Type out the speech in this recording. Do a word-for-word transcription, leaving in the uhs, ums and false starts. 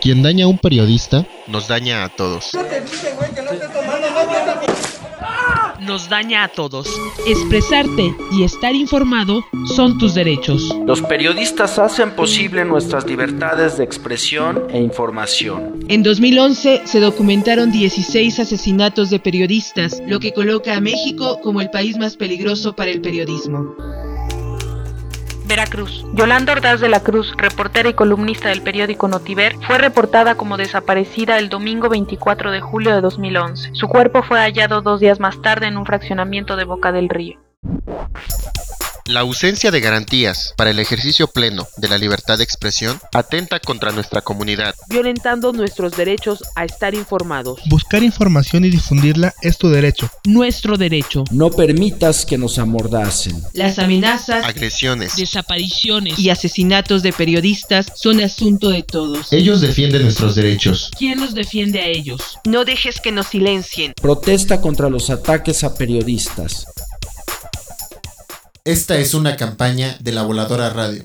Quien daña a un periodista, nos daña a todos. Nos daña a todos. Expresarte y estar informado son tus derechos. Los periodistas hacen posible nuestras libertades de expresión e información. En dos mil once se documentaron dieciséis asesinatos de periodistas, lo que coloca a México como el país más peligroso para el periodismo. Veracruz. Yolanda Ordaz de la Cruz, reportera y columnista del periódico Notiver, fue reportada como desaparecida el domingo veinticuatro de julio de dos mil once. Su cuerpo fue hallado dos días más tarde en un fraccionamiento de Boca del Río. La ausencia de garantías para el ejercicio pleno de la libertad de expresión atenta contra nuestra comunidad, violentando nuestros derechos a estar informados. Buscar información y difundirla es tu derecho. Nuestro derecho. No permitas que nos amordacen. Las amenazas, agresiones, desapariciones y asesinatos de periodistas son asunto de todos. Ellos defienden nuestros derechos. ¿Quién los defiende a ellos? No dejes que nos silencien. Protesta contra los ataques a periodistas. Esta es una campaña de La Voladora Radio.